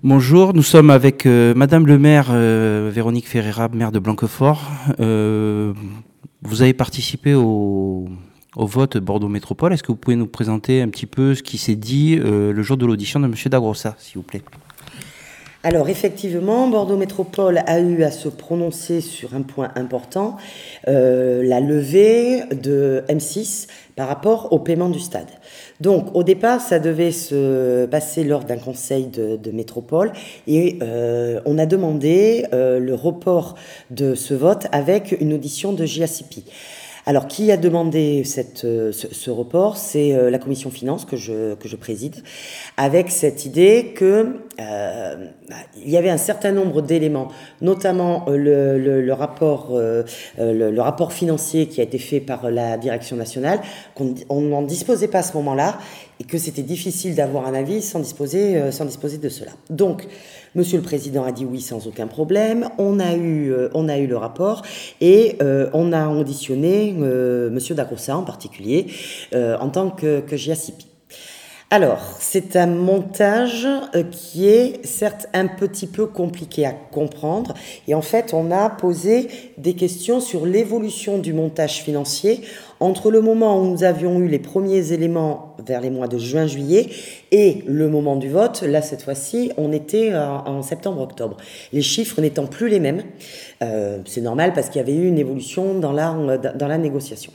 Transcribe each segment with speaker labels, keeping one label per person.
Speaker 1: Bonjour, nous sommes avec Madame le maire Véronique Ferreira, maire de Blanquefort. Vous avez participé au vote Bordeaux Métropole. Est-ce que vous pouvez nous présenter un petit peu ce qui s'est dit le jour de l'audition de Monsieur Dagrossa, s'il vous plaît?
Speaker 2: Alors effectivement, Bordeaux Métropole a eu à se prononcer sur un point important, la levée de M6 par rapport au paiement du stade. Donc au départ, ça devait se passer lors d'un conseil de métropole et on a demandé le report de ce vote avec une audition de JACP. Alors, qui a demandé ce report? C'est la commission finances que je préside, avec cette idée que il y avait un certain nombre d'éléments, notamment le rapport financier qui a été fait par la direction nationale, qu'on n'en disposait pas à ce moment-là, et que c'était difficile d'avoir un avis sans disposer de cela. Donc, Monsieur le Président a dit oui sans aucun problème. On a eu le rapport et on a auditionné Monsieur Dagrossa en particulier en tant que JACP. Alors, c'est un montage qui est certes un petit peu compliqué à comprendre et en fait, on a posé des questions sur l'évolution du montage financier entre le moment où nous avions eu les premiers éléments vers les mois de juin-juillet et le moment du vote. Là, cette fois-ci, on était en septembre-octobre. Les chiffres n'étant plus les mêmes, c'est normal parce qu'il y avait eu une évolution dans la négociation.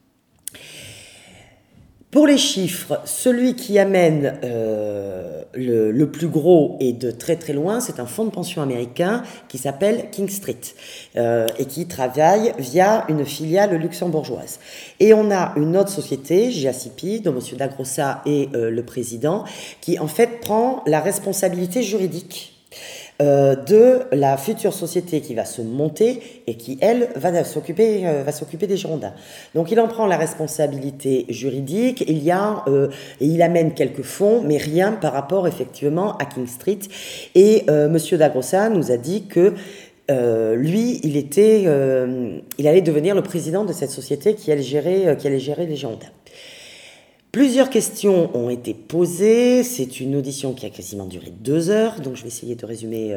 Speaker 2: Pour les chiffres, celui qui amène le plus gros et de très très loin, c'est un fonds de pension américain qui s'appelle King Street et qui travaille via une filiale luxembourgeoise. Et on a une autre société, JACP, dont M. Dagrossa est le président, qui en fait prend la responsabilité juridique de la future société qui va se monter et qui, elle, va s'occuper des Girondins. Donc, il en prend la responsabilité juridique. Il amène quelques fonds, mais rien par rapport, effectivement, à King Street. Et Monsieur Dagrossa nous a dit que lui, il allait devenir le président de cette société qui allait gérer les Girondins. Plusieurs questions ont été posées. C'est une audition qui a quasiment duré 2 heures, donc je vais essayer de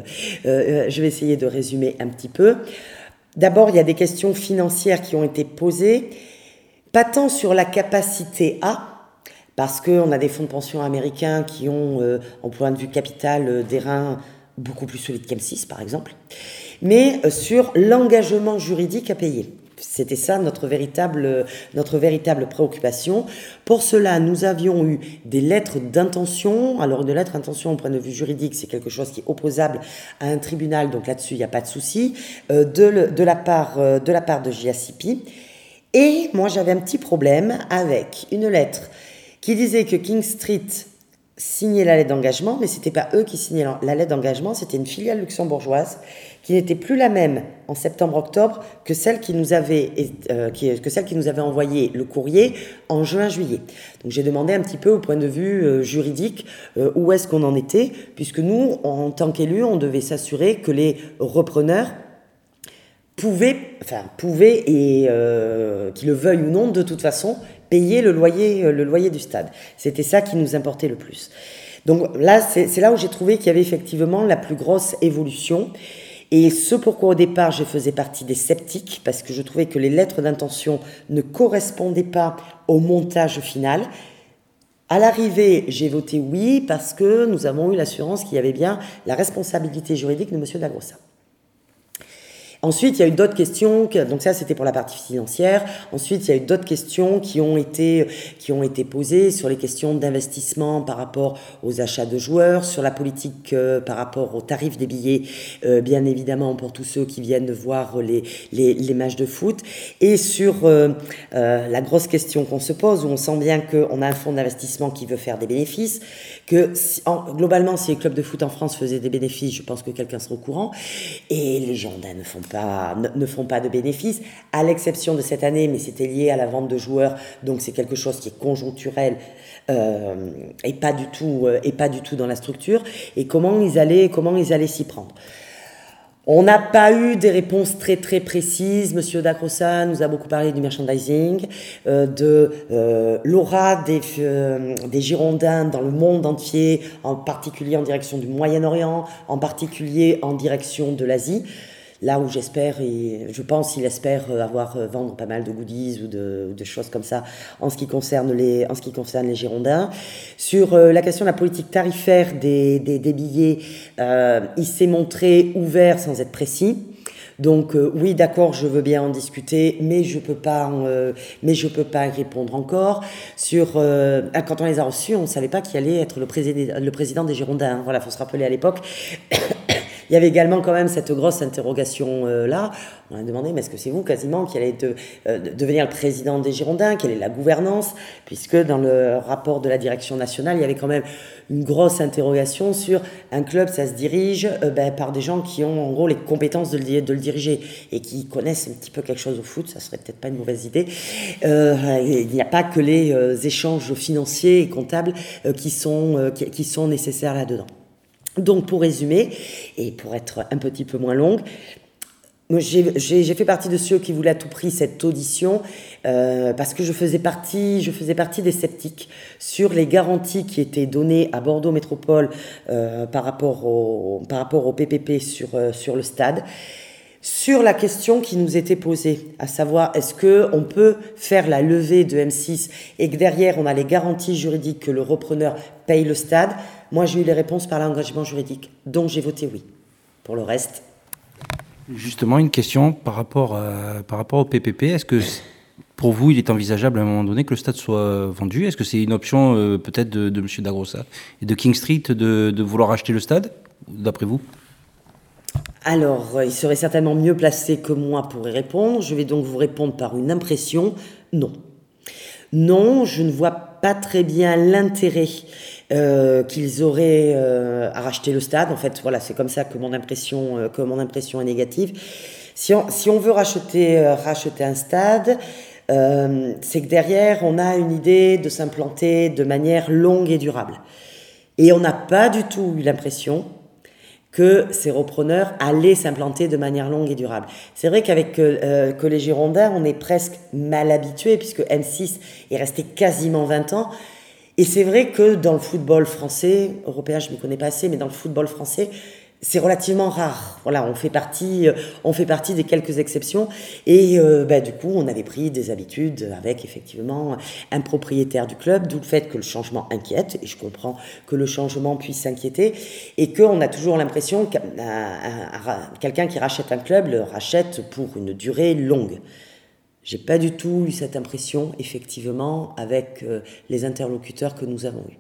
Speaker 2: résumer un petit peu. D'abord, il y a des questions financières qui ont été posées, pas tant sur la capacité parce qu'on a des fonds de pension américains qui ont, en point de vue capital, des reins beaucoup plus solides qu'M6, par exemple, mais sur l'engagement juridique à payer. C'était ça notre véritable préoccupation. Pour cela, nous avions eu des lettres d'intention. Alors, une lettre d'intention au point de vue juridique, c'est quelque chose qui est opposable à un tribunal, donc là-dessus, il n'y a pas de souci, de la part de JACP. Et moi, j'avais un petit problème avec une lettre qui disait que King Street signait la lettre d'engagement, mais ce n'était pas eux qui signaient la lettre d'engagement, c'était une filiale luxembourgeoise qui n'était plus la même en septembre-octobre que celle qui nous avait envoyé le courrier en juin-juillet. Donc j'ai demandé un petit peu au point de vue juridique où est-ce qu'on en était, puisque nous, en tant qu'élus, on devait s'assurer que les repreneurs pouvaient et qu'ils le veuillent ou non, de toute façon, payer le loyer du stade. C'était ça qui nous importait le plus. Donc là, c'est là où j'ai trouvé qu'il y avait effectivement la plus grosse évolution. Et ce pourquoi au départ je faisais partie des sceptiques, parce que je trouvais que les lettres d'intention ne correspondaient pas au montage final. À l'arrivée, j'ai voté oui parce que nous avons eu l'assurance qu'il y avait bien la responsabilité juridique de M. Dagrossa. Ensuite, il y a eu d'autres questions, donc ça c'était pour la partie financière. Ensuite, il y a eu d'autres questions qui ont été posées sur les questions d'investissement par rapport aux achats de joueurs, sur la politique par rapport aux tarifs des billets, bien évidemment pour tous ceux qui viennent voir les matchs de foot, et sur la grosse question qu'on se pose, où on sent bien qu'on a un fonds d'investissement qui veut faire des bénéfices, que globalement, si les clubs de foot en France faisaient des bénéfices, je pense que quelqu'un serait au courant, et les Girondins ne font pas de bénéfices, à l'exception de cette année, mais c'était lié à la vente de joueurs, donc c'est quelque chose qui est conjoncturel et pas du tout dans la structure, et comment ils allaient s'y prendre. On n'a pas eu des réponses très très précises. Monsieur Dagrosa nous a beaucoup parlé du merchandising, de l'aura des Girondins dans le monde entier, en particulier en direction du Moyen-Orient, en particulier en direction de l'Asie. Là où j'espère, et je pense qu'il espère vendre pas mal de goodies ou de choses comme ça en ce qui concerne les Girondins. Sur la question de la politique tarifaire des billets, il s'est montré ouvert sans être précis. Donc oui, d'accord, je veux bien en discuter, mais je peux pas y répondre encore. Quand on les a reçus, on savait pas qui allait être le président des Girondins. Voilà, faut se rappeler à l'époque. Il y avait également quand même cette grosse interrogation là. On a demandé, mais est-ce que c'est vous quasiment qui allez devenir le président des Girondins? Quelle est la gouvernance? Puisque dans le rapport de la direction nationale, il y avait quand même une grosse interrogation sur un club, ça se dirige par des gens qui ont en gros les compétences de le diriger et qui connaissent un petit peu quelque chose au foot. Ça serait peut-être pas une mauvaise idée. Il n'y a pas que les échanges financiers et comptables qui sont nécessaires là-dedans. Donc pour résumer, et pour être un petit peu moins longue, j'ai fait partie de ceux qui voulaient à tout prix cette audition parce que je faisais partie des sceptiques sur les garanties qui étaient données à Bordeaux Métropole par rapport au PPP sur le stade. Sur la question qui nous était posée, à savoir est-ce qu'on peut faire la levée de M6 et que derrière on a les garanties juridiques que le repreneur paye le stade, moi j'ai eu les réponses par l'engagement juridique, donc j'ai voté oui. Pour le reste...
Speaker 1: Justement, une question par rapport au PPP, est-ce que pour vous il est envisageable à un moment donné que le stade soit vendu? Est-ce que c'est une option peut-être de M. Dagrosa et de King Street de vouloir acheter le stade, d'après vous?
Speaker 2: Alors, il serait certainement mieux placé que moi pour y répondre. Je vais donc vous répondre par une impression. Non. Non, je ne vois pas très bien l'intérêt qu'ils auraient à racheter le stade. En fait, voilà, c'est comme ça que mon impression est négative. Si on veut racheter un stade, c'est que derrière, on a une idée de s'implanter de manière longue et durable. Et on n'a pas du tout eu l'impression que ces repreneurs allaient s'implanter de manière longue et durable. C'est vrai qu'avec que les Girondins, on est presque mal habitués, puisque M6 est resté quasiment 20 ans. Et c'est vrai que dans le football français, européen, je ne m'y connais pas assez, mais dans le football français, c'est relativement rare. Voilà, on fait partie des quelques exceptions. Et du coup, on avait pris des habitudes avec effectivement un propriétaire du club, d'où le fait que le changement inquiète, et je comprends que le changement puisse s'inquiéter, et qu'on a toujours l'impression que quelqu'un qui rachète un club le rachète pour une durée longue. J'ai pas du tout eu cette impression, effectivement, avec les interlocuteurs que nous avons eus.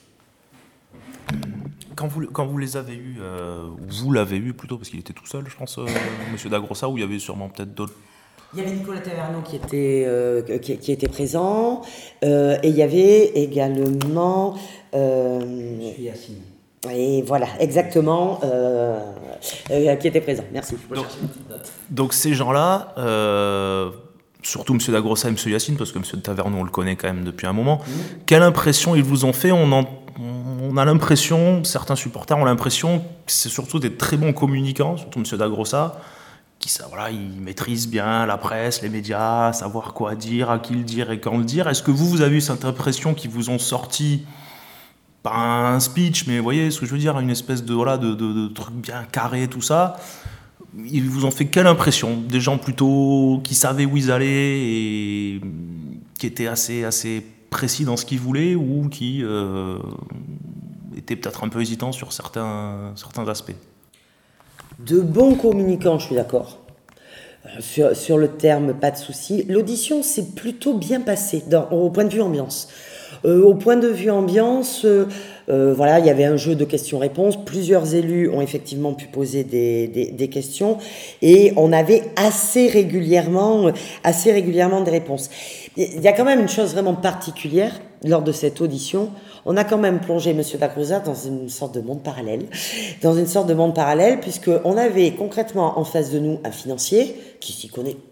Speaker 3: Quand vous les avez eus, vous l'avez eu plutôt, parce qu'il était tout seul, je pense, Monsieur Dagrosa, ou il y avait sûrement peut-être d'autres.
Speaker 2: Il y avait Nicolas Taverneau qui était présent, et il y avait également...
Speaker 1: Monsieur Yacine.
Speaker 2: Et voilà, exactement, qui était présent. Merci.
Speaker 3: Donc ces gens-là, surtout M. Dagrosa et M. Yacine, parce que M. Taverneau, on le connaît quand même depuis un moment, quelle impression ils vous ont fait? On a l'impression, certains supporters ont l'impression que c'est surtout des très bons communicants, surtout M. Dagrosa, il maîtrise bien la presse, les médias, savoir quoi dire, à qui le dire et quand le dire. Est-ce que vous avez eu cette impression qu'ils vous ont sorti, pas un speech, mais vous voyez ce que je veux dire, une espèce de truc bien carré, tout ça? Ils vous ont fait quelle impression? Des gens plutôt qui savaient où ils allaient et qui étaient assez précis dans ce qu'ils voulaient, ou qui étaient peut-être un peu hésitants sur certains aspects?
Speaker 2: De bons communicants, je suis d'accord. Sur le terme, pas de souci. L'audition s'est plutôt bien passée au point de vue ambiance. Au point de vue ambiance, il y avait un jeu de questions-réponses. Plusieurs élus ont effectivement pu poser des questions et on avait assez régulièrement des réponses. Il y a quand même une chose vraiment particulière lors de cette audition. On a quand même plongé M. Dagrosa dans une sorte de monde parallèle, puisqu'on avait concrètement en face de nous un financier qui s'y connaît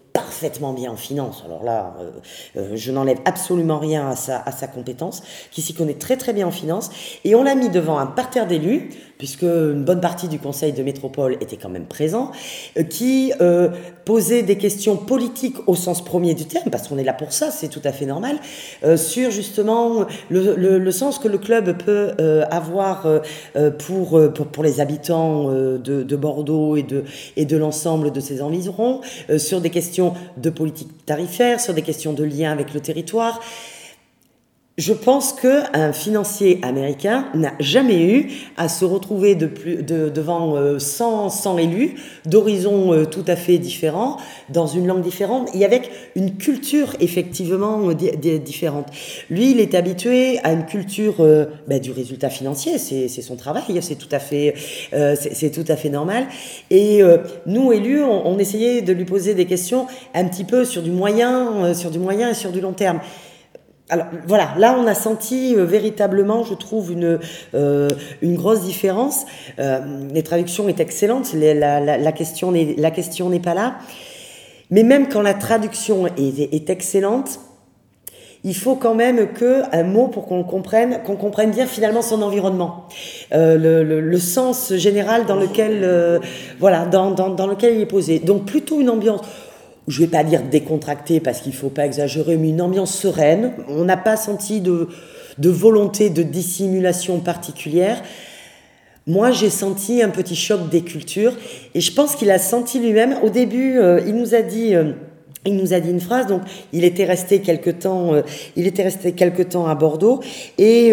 Speaker 2: parfaitement bien en finance, alors là, je n'enlève absolument rien à sa compétence, qui s'y connaît très très bien en finance, et on l'a mis devant un parterre d'élus, puisque une bonne partie du conseil de métropole était quand même présent, qui posait des questions politiques au sens premier du terme, parce qu'on est là pour ça, c'est tout à fait normal, sur justement le sens que le club peut avoir pour les habitants de Bordeaux et de l'ensemble de ses environs, sur des questions de politique tarifaire, sur des questions de lien avec le territoire. Je pense qu'un financier américain n'a jamais eu à se retrouver devant 100 élus d'horizons tout à fait différents, dans une langue différente et avec une culture effectivement différente. Lui, il est habitué à une culture du résultat financier, c'est son travail, c'est tout à fait normal. Et nous, élus, on essayait de lui poser des questions un petit peu sur du moyen et sur du long terme. Alors voilà, là on a senti véritablement, je trouve, une grosse différence. Les traductions est excellentes, la question n'est pas là. Mais même quand la traduction est excellente, il faut quand même un mot pour qu'on comprenne bien finalement son environnement, le sens général dans lequel dans lequel il est posé. Donc plutôt une ambiance, je ne vais pas dire décontractée parce qu'il ne faut pas exagérer, mais une ambiance sereine. On n'a pas senti de volonté de dissimulation particulière. Moi, j'ai senti un petit choc des cultures et je pense qu'il a senti lui-même. Au début, il nous a dit une phrase. Donc, il était resté quelque temps à Bordeaux et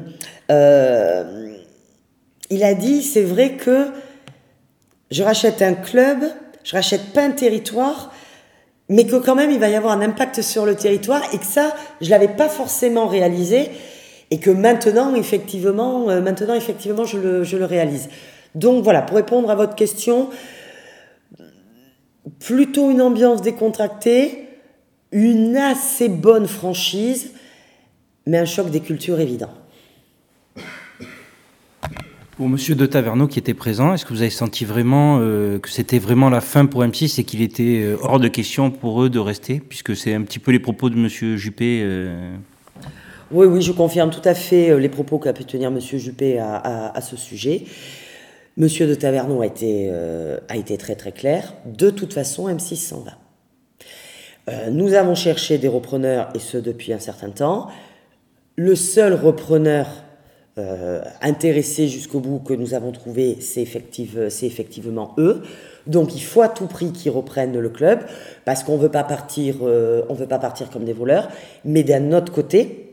Speaker 2: il a dit, c'est vrai que je rachète un club, je rachète pas un territoire, mais que quand même il va y avoir un impact sur le territoire et que ça, je l'avais pas forcément réalisé et que maintenant effectivement je le réalise. Donc voilà, pour répondre à votre question, plutôt une ambiance décontractée, une assez bonne franchise, mais un choc des cultures évident.
Speaker 1: Pour Monsieur de Taverneau qui était présent, est-ce que vous avez senti vraiment que c'était vraiment la fin pour M6 et qu'il était hors de question pour eux de rester, puisque c'est un petit peu les propos de Monsieur Juppé
Speaker 2: Oui, je confirme tout à fait les propos qu'a pu tenir Monsieur Juppé à ce sujet. Monsieur de Taverneau a été très très clair. De toute façon, M6 s'en va. Nous avons cherché des repreneurs, et ce depuis un certain temps. Le seul repreneur intéressés jusqu'au bout que nous avons trouvé, c'est effectivement eux. Donc il faut à tout prix qu'ils reprennent le club parce qu'on veut pas partir comme des voleurs. Mais d'un autre côté,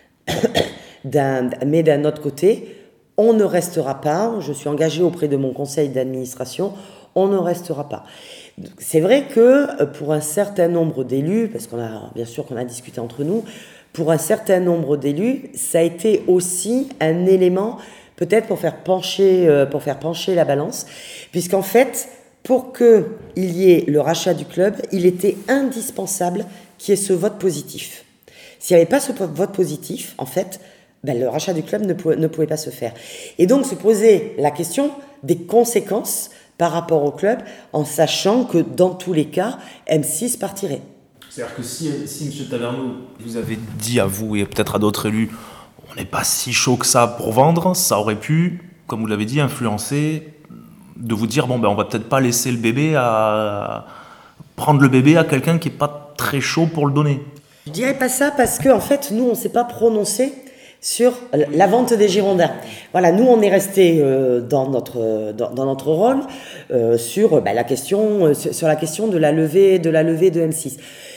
Speaker 2: on ne restera pas. Je suis engagée auprès de mon conseil d'administration. On ne restera pas. C'est vrai que pour un certain nombre d'élus, parce qu'on a discuté entre nous. Pour un certain nombre d'élus, ça a été aussi un élément peut-être pour faire pencher la balance, puisqu'en fait, pour qu'il y ait le rachat du club, il était indispensable qu'il y ait ce vote positif. S'il n'y avait pas ce vote positif, en fait, le rachat du club ne pouvait pas se faire. Et donc se poser la question des conséquences par rapport au club, en sachant que dans tous les cas, M6 partirait.
Speaker 3: C'est-à-dire que si M. Taverneau vous avait dit à vous et peut-être à d'autres élus, on n'est pas si chaud que ça pour vendre, ça aurait pu, comme vous l'avez dit, influencer, de vous dire, on va peut-être pas laisser prendre le bébé à quelqu'un qui n'est pas très chaud pour le donner.
Speaker 2: Je dirais pas ça parce qu'en fait, nous, on ne s'est pas prononcé sur la vente des Girondins. Voilà, nous, on est resté dans notre rôle sur la question de la levée de M6.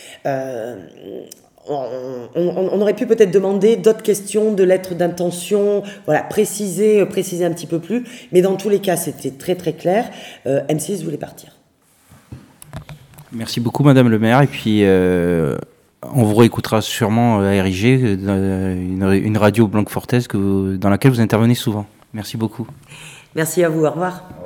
Speaker 2: On aurait pu peut-être demander d'autres questions de lettres d'intention, préciser un petit peu plus, mais dans tous les cas c'était très très clair, M6 voulait partir.
Speaker 1: Merci beaucoup Madame le maire, et puis on vous réécoutera sûrement à RIG, une radio blanquefortaise dans laquelle vous intervenez souvent. Merci beaucoup.
Speaker 2: Merci à vous, au revoir.